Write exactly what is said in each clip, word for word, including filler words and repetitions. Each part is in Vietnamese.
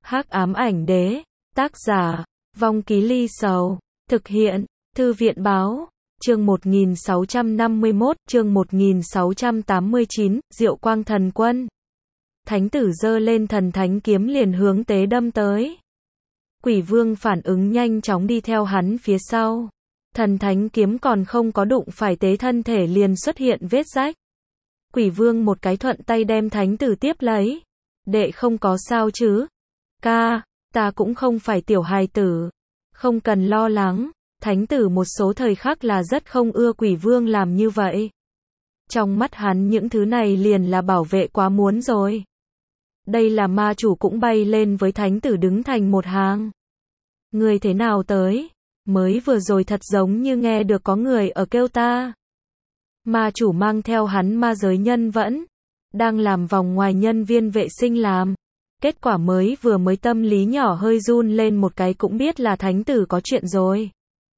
Hắc ám ảnh đế, tác giả, Vong Ký Ly Sầu, thực hiện, Thư viện báo, chương một nghìn sáu trăm năm mươi mốt, chương một nghìn sáu trăm tám mươi chín, Diệu Quang Thần Quân. Thánh tử giơ lên thần thánh kiếm liền hướng tế đâm tới. Quỷ vương phản ứng nhanh chóng đi theo hắn phía sau. Thần thánh kiếm còn không có đụng phải tế thân thể liền xuất hiện vết rách. Quỷ vương một cái thuận tay đem thánh tử tiếp lấy. Đệ không có sao chứ? Ca, ta cũng không phải tiểu hài tử. Không cần lo lắng. Thánh tử một số thời khắc là rất không ưa quỷ vương làm như vậy. Trong mắt hắn những thứ này liền là bảo vệ quá muốn rồi. Đây là ma chủ cũng bay lên với thánh tử đứng thành một hàng. Người thế nào tới? Mới vừa rồi thật giống như nghe được có người ở kêu ta. Ma chủ mang theo hắn ma giới nhân vẫn. Đang làm vòng ngoài nhân viên vệ sinh làm. Kết quả mới vừa mới tâm lý nhỏ hơi run lên một cái cũng biết là thánh tử có chuyện rồi.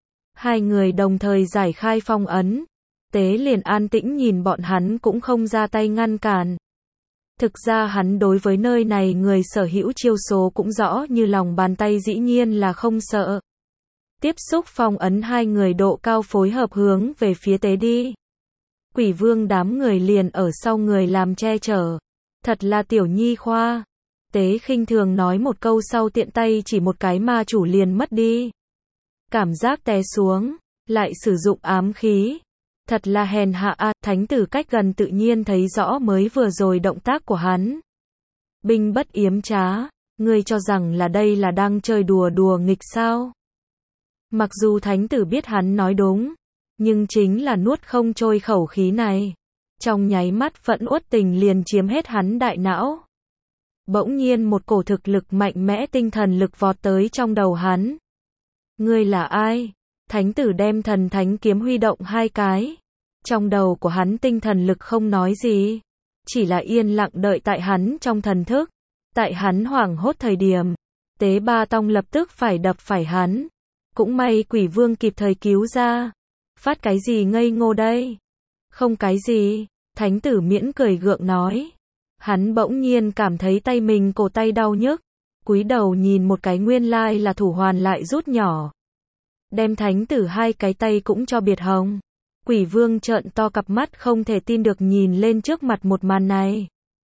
Hai người đồng thời giải khai phong ấn. Tế liền an tĩnh nhìn bọn hắn cũng không ra tay ngăn cản. Thực ra hắn đối với nơi này người sở hữu chiêu số cũng rõ như lòng bàn tay dĩ nhiên là không sợ. Tiếp xúc phong ấn hai người độ cao phối hợp hướng về phía tế đi. Quỷ vương đám người liền ở sau người làm che chở. Thật là tiểu nhi khoa. Tế khinh thường nói một câu sau tiện tay chỉ một cái ma chủ liền mất đi. Cảm giác té xuống, lại sử dụng ám khí. Thật là hèn hạ a, thánh tử cách gần tự nhiên thấy rõ mới vừa rồi động tác của hắn. Binh bất yếm trá, ngươi cho rằng là đây là đang chơi đùa đùa nghịch sao? Mặc dù thánh tử biết hắn nói đúng, nhưng chính là nuốt không trôi khẩu khí này. Trong nháy mắt phẫn uất tình liền chiếm hết hắn đại não. Bỗng nhiên một cổ thực lực mạnh mẽ tinh thần lực vọt tới trong đầu hắn. Ngươi là ai? Thánh tử đem thần thánh kiếm huy động hai cái. Trong đầu của hắn tinh thần lực không nói gì. Chỉ là yên lặng đợi tại hắn trong thần thức. Tại hắn hoảng hốt thời điểm. Tế ba tông lập tức phải đập phải hắn. Cũng may quỷ vương kịp thời cứu ra. Phát cái gì ngây ngô đây? Không cái gì. Thánh tử miễn cười gượng nói. Hắn bỗng nhiên cảm thấy tay mình cổ tay đau nhức. Cúi đầu nhìn một cái nguyên lai là thủ hoàn lại rút nhỏ. Đem thánh tử hai cái tay cũng cho biệt hồng. Quỷ vương trợn to cặp mắt không thể tin được nhìn lên trước mặt một màn này.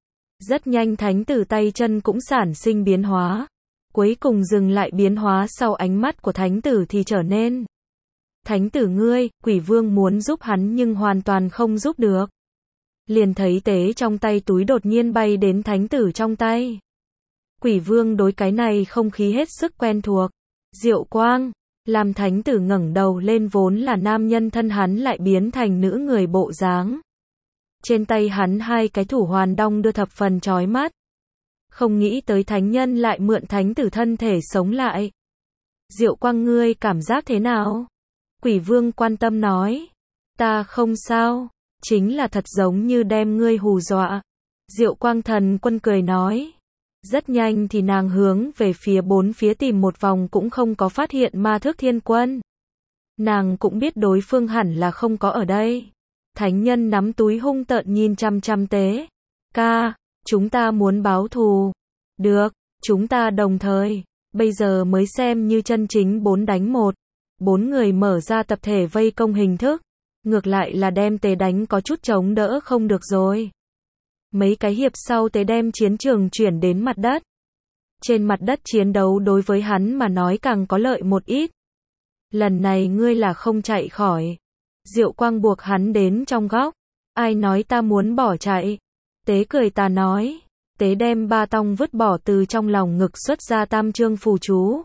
Rất nhanh thánh tử tay chân cũng sản sinh biến hóa. Cuối cùng dừng lại biến hóa sau ánh mắt của thánh tử thì trở nên. Thánh tử ngươi, quỷ vương muốn giúp hắn nhưng hoàn toàn không giúp được. Liền thấy tế trong tay túi đột nhiên bay đến thánh tử trong tay. Quỷ vương đối cái này không khí hết sức quen thuộc. Diệu quang. Làm thánh tử ngẩng đầu lên vốn là nam nhân thân hắn lại biến thành nữ người bộ dáng. Trên tay hắn hai cái thủ hoàn đong đưa thập phần chói mắt. Không nghĩ tới thánh nhân lại mượn thánh tử thân thể sống lại. Diệu quang ngươi cảm giác thế nào? Quỷ vương quan tâm nói. Ta không sao, chính là thật giống như đem ngươi hù dọa. Diệu quang thần quân cười nói. Rất nhanh thì nàng hướng về phía bốn phía tìm một vòng cũng không có phát hiện ma thước thiên quân. Nàng cũng biết đối phương hẳn là không có ở đây. Thánh nhân nắm túi hung tợn nhìn chăm chăm tế. Ca, chúng ta muốn báo thù. Được, chúng ta đồng thời. Bây giờ mới xem như chân chính bốn đánh một. Bốn người mở ra tập thể vây công hình thức. Ngược lại là đem tế đánh có chút chống đỡ không được rồi. Mấy cái hiệp sau tế đem chiến trường chuyển đến mặt đất. Trên mặt đất chiến đấu đối với hắn mà nói càng có lợi một ít. Lần này ngươi là không chạy khỏi. Diệu quang buộc hắn đến trong góc. Ai nói ta muốn bỏ chạy? Tế cười ta nói. Tế đem ba tông vứt bỏ từ trong lòng ngực xuất ra tam chương phù chú.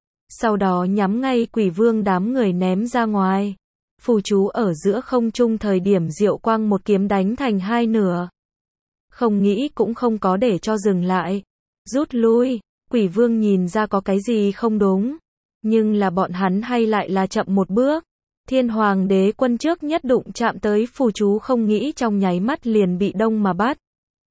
Sau đó nhắm ngay quỷ vương đám người ném ra ngoài. Phù chú ở giữa không trung thời điểm diệu quang một kiếm đánh thành hai nửa. Không nghĩ cũng không có để cho dừng lại. Rút lui, quỷ vương nhìn ra có cái gì không đúng. Nhưng là bọn hắn hay lại là chậm một bước. Thiên hoàng đế quân trước nhất đụng chạm tới phù chú không nghĩ trong nháy mắt liền bị đông mà bắt.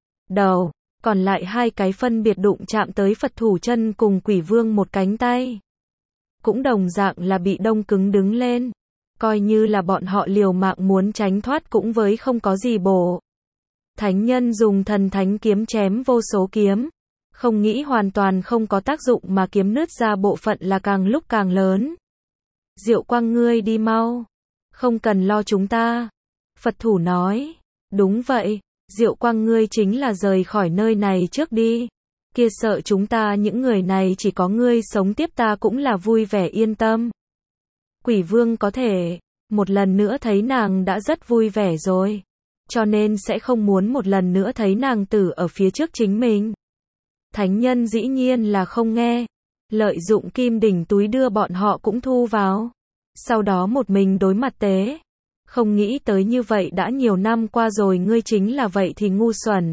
Đầu, còn lại hai cái phân biệt đụng chạm tới Phật thủ chân cùng quỷ vương một cánh tay. Cũng đồng dạng là bị đông cứng đứng lên. Coi như là bọn họ liều mạng muốn tránh thoát cũng với không có gì bổ. Thánh nhân dùng thần thánh kiếm chém vô số kiếm. Không nghĩ hoàn toàn không có tác dụng mà kiếm nứt ra bộ phận là càng lúc càng lớn. Diệu Quang ngươi đi mau. Không cần lo chúng ta. Phật thủ nói. Đúng vậy, Diệu Quang ngươi chính là rời khỏi nơi này trước đi. Kia sợ chúng ta những người này chỉ có ngươi sống tiếp ta cũng là vui vẻ yên tâm. Quỷ vương có thể, một lần nữa thấy nàng đã rất vui vẻ rồi. Cho nên sẽ không muốn một lần nữa thấy nàng tử ở phía trước chính mình. Thánh nhân dĩ nhiên là không nghe. Lợi dụng kim đỉnh túi đưa bọn họ cũng thu vào. Sau đó một mình đối mặt Tế. Không nghĩ tới như vậy đã nhiều năm qua rồi ngươi chính là vậy thì ngu xuẩn.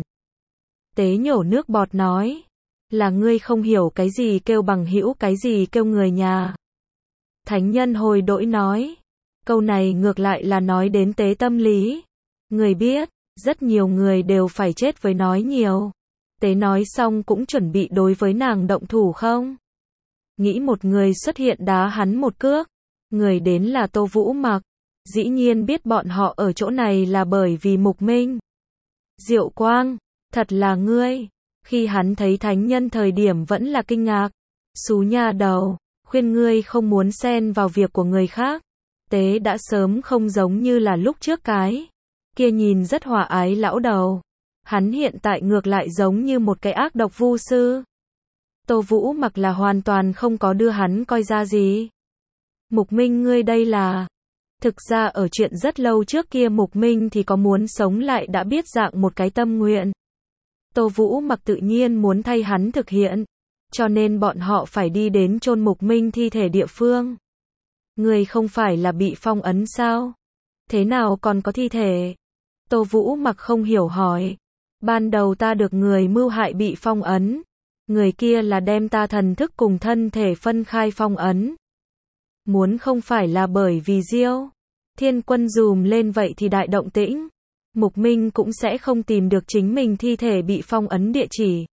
Tế nhổ nước bọt nói. Là ngươi không hiểu cái gì kêu bằng hữu cái gì kêu người nhà. Thánh nhân hồi đổi nói. Câu này ngược lại là nói đến Tế tâm lý. Người biết, rất nhiều người đều phải chết với nói nhiều. Tế nói xong cũng chuẩn bị đối với nàng động thủ không? Nghĩ một người xuất hiện đá hắn một cước. Người đến là Tô Vũ Mặc. Dĩ nhiên biết bọn họ ở chỗ này là bởi vì Mục Minh. Diệu Quang, thật là ngươi. Khi hắn thấy thánh nhân thời điểm vẫn là kinh ngạc. Xú nha đầu, khuyên ngươi không muốn xen vào việc của người khác. Tế đã sớm không giống như là lúc trước cái. Kia nhìn rất hòa ái lão đầu. Hắn hiện tại ngược lại giống như một cái ác độc vu sư. Tô Vũ Mặc là hoàn toàn không có đưa hắn coi ra gì. Mục Minh ngươi đây là... Thực ra ở chuyện rất lâu trước kia Mục Minh thì có muốn sống lại đã biết dạng một cái tâm nguyện. Tô Vũ Mặc tự nhiên muốn thay hắn thực hiện. Cho nên bọn họ phải đi đến chôn Mục Minh thi thể địa phương. Người không phải là bị phong ấn sao? Thế nào còn có thi thể? Tô Vũ Mặc không hiểu hỏi. Ban đầu ta được người mưu hại bị phong ấn. Người kia là đem ta thần thức cùng thân thể phân khai phong ấn. Muốn không phải là bởi vì Diêu Thiên Quân dùm lên vậy thì đại động tĩnh. Mục Minh cũng sẽ không tìm được chính mình thi thể bị phong ấn địa chỉ.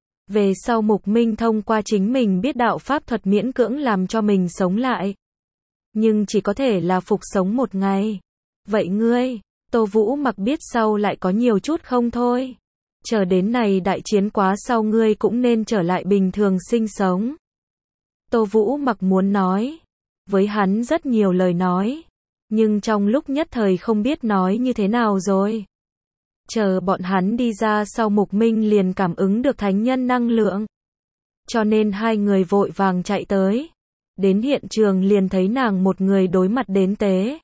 Về sau Mục Minh thông qua chính mình biết đạo pháp thuật miễn cưỡng làm cho mình sống lại. Nhưng chỉ có thể là phục sống một ngày. Vậy ngươi, Tô Vũ Mặc biết sau lại có nhiều chút không thôi. Chờ đến này đại chiến quá sau ngươi cũng nên trở lại bình thường sinh sống. Tô Vũ Mặc muốn nói với hắn rất nhiều lời nói. Nhưng trong lúc nhất thời không biết nói như thế nào rồi. Chờ bọn hắn đi ra sau Mục Minh liền cảm ứng được thánh nhân năng lượng. Cho nên hai người vội vàng chạy tới. Đến hiện trường liền thấy nàng một người đối mặt đến Tế.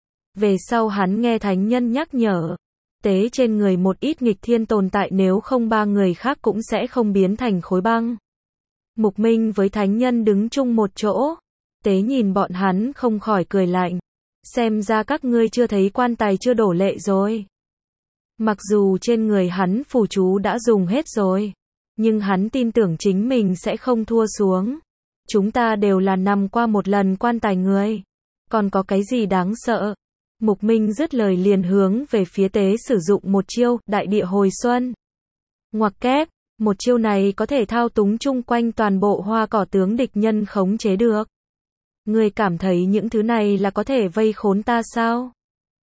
Về sau hắn nghe thánh nhân nhắc nhở. Tế trên người một ít nghịch thiên tồn tại nếu không ba người khác cũng sẽ không biến thành khối băng. Mục Minh với thánh nhân đứng chung một chỗ. Tế nhìn bọn hắn không khỏi cười lạnh. Xem ra các ngươi chưa thấy quan tài chưa đổ lệ rồi. Mặc dù trên người hắn phù chú đã dùng hết rồi. Nhưng hắn tin tưởng chính mình sẽ không thua xuống. Chúng ta đều là nằm qua một lần quan tài người. Còn có cái gì đáng sợ? Mục Minh dứt lời liền hướng về phía Tế sử dụng một chiêu, đại địa hồi xuân. Ngoặc kép, một chiêu này có thể thao túng chung quanh toàn bộ hoa cỏ tướng địch nhân khống chế được. Ngươi cảm thấy những thứ này là có thể vây khốn ta sao?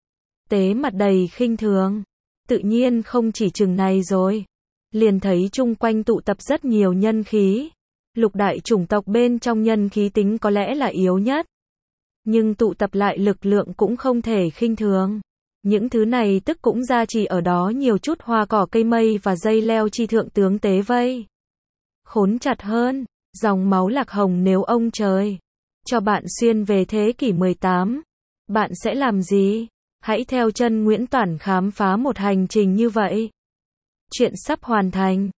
Tế mặt đầy khinh thường. Tự nhiên không chỉ chừng này rồi. Liền thấy chung quanh tụ tập rất nhiều nhân khí. Lục đại chủng tộc bên trong nhân khí tính có lẽ là yếu nhất. Nhưng tụ tập lại lực lượng cũng không thể khinh thường. Những thứ này tức cũng ra chỉ ở đó nhiều chút hoa cỏ cây mây và dây leo chi thượng tướng Tế vây. Khốn chặt hơn, dòng máu lạc hồng nếu ông trời cho bạn xuyên về thế kỷ mười tám, bạn sẽ làm gì? Hãy theo chân Nguyễn Toản khám phá một hành trình như vậy. Chuyện sắp hoàn thành.